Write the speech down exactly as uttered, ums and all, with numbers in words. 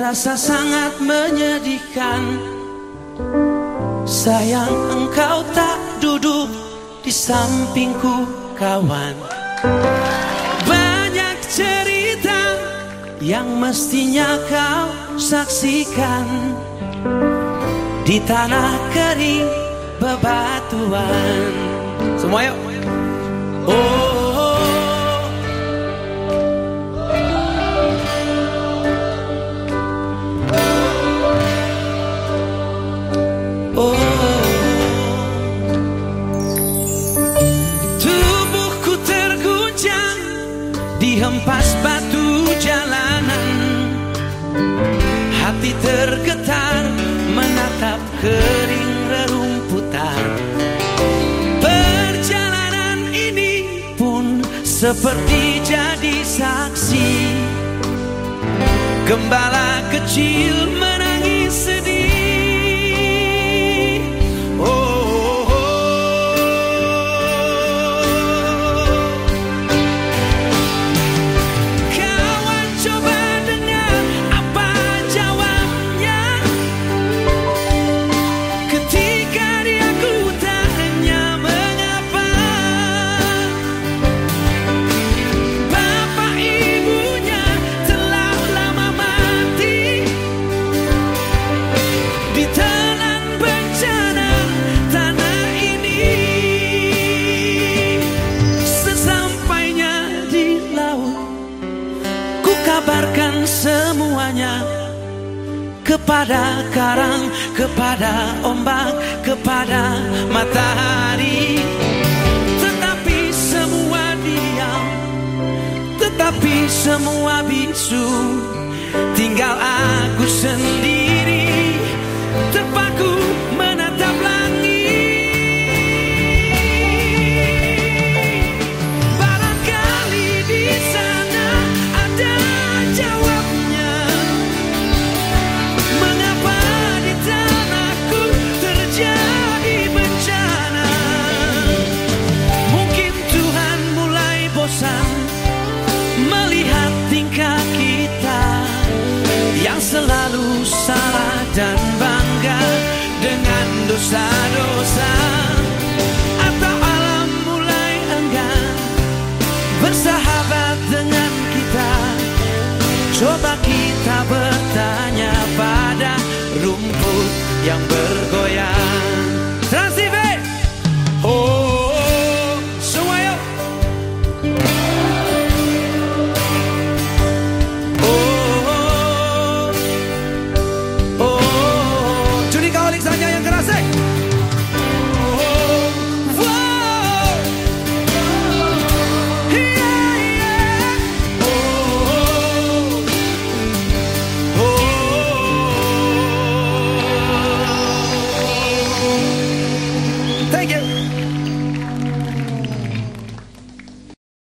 terasa sangat menyedihkan. Sayang engkau tak duduk di sampingku kawan. Banyak cerita yang mestinya kau saksikan di tanah kering bebatuan. Semua yuk. Oh. Dihempas batu jalanan, hati tergetar menatap kering rerumputan. Perjalanan ini pun seperti jadi saksi. Gembala kecil menangis sedih. Kabarkan semuanya kepada karang, kepada ombak, kepada matahari. Tetapi semua diam, tetapi semua bisu. Tinggal aku sendiri terpaku menatap langit. Barangkali di sana ada jawabnya. Mengapa di tanahku terjadi bencana? Mungkin Tuhan mulai bosan melihat tingkah kita yang selalu salah dan bangga dengan dosa-dosa. Atau alam mulai enggan bersahabat dengan kita. Coba kita bertanya pada rumput yang ber